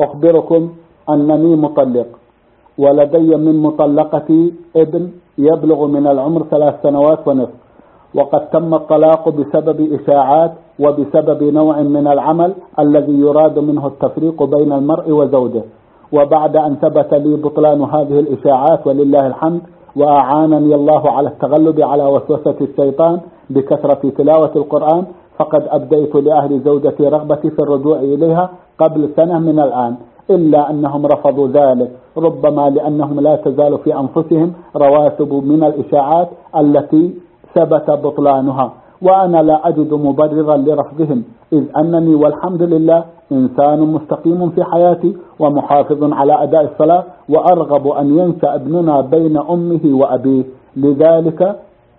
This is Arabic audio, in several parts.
أخبركم أنني مطلق، ولدي من مطلقتي ابن يبلغ من العمر 3 سنوات ونصف، وقد تم الطلاق بسبب إشاعات وبسبب نوع من العمل الذي يراد منه التفريق بين المرء وزوجه. وبعد أن ثبت لي بطلان هذه الإشاعات ولله الحمد، وأعانني الله على التغلب على وسوسة الشيطان بكثرة تلاوة القرآن، فقد أبديت لأهل زوجتي رغبتي في الرجوع إليها قبل سنة من الآن، إلا أنهم رفضوا ذلك، ربما لأنهم لا تزال في أنفسهم رواسب من الإشاعات التي ثبت بطلانها، وأنا لا أجد مبررا لرفضهم، إذ أنني والحمد لله إنسان مستقيم في حياتي ومحافظ على أداء الصلاة، وأرغب أن ينشأ ابننا بين أمه وأبيه، لذلك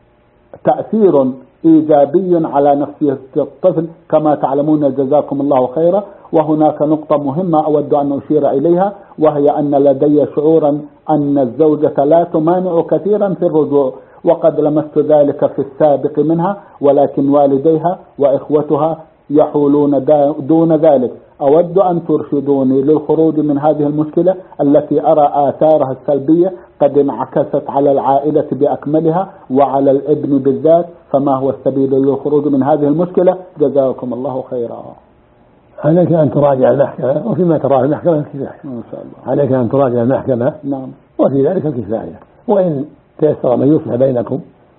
تأثير إيجابي على نفسية الطفل كما تعلمون جزاكم الله خيرا. وهناك نقطة مهمة أود أن أشير إليها، وهي أن لدي شعورا أن الزوجة لا تمانع كثيرا في الرجوع، وقد لمست ذلك في السابق منها، ولكن والديها وإخوتها يحولون دون ذلك. أود أن ترشدوني للخروج من هذه المشكلة التي أرى آثارها السلبية قد انعكست على العائلة بأكملها وعلى الابن بالذات، فما هو السبيل للخروج من هذه المشكلة؟ جزاكم الله خيرا. عليك أن تراجع المحكمة، وفيما تراه المحكمة الكفاية إن شاء الله. عليك أن تراجع المحكمة، نعم، وفي ذلك الكفاية، وإن تيسر من يصلح بينكم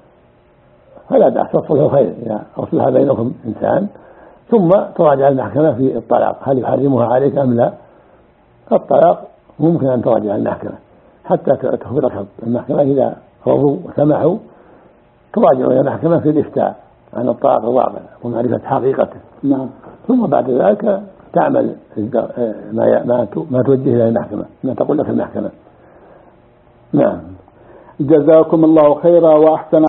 فلا بأس، تصلح خير إذا أصلح بينكم إنسان، ثم تراجع المحكمة في الطلاق هل يحرمها عليك أم لا. الطلاق ممكن أن تراجع المحكمة حتى تخبرك المحكمة إذا رضوا وسمحوا، تراجع المحكمة في الإفتاء عن الطلاق الواقع ومعرفة حقيقته. نعم. ثم بعد ذلك تعمل ما توجه إلى المحكمة، ما تقول لك المحكمة. نعم. جزاكم الله خيرا وأحسن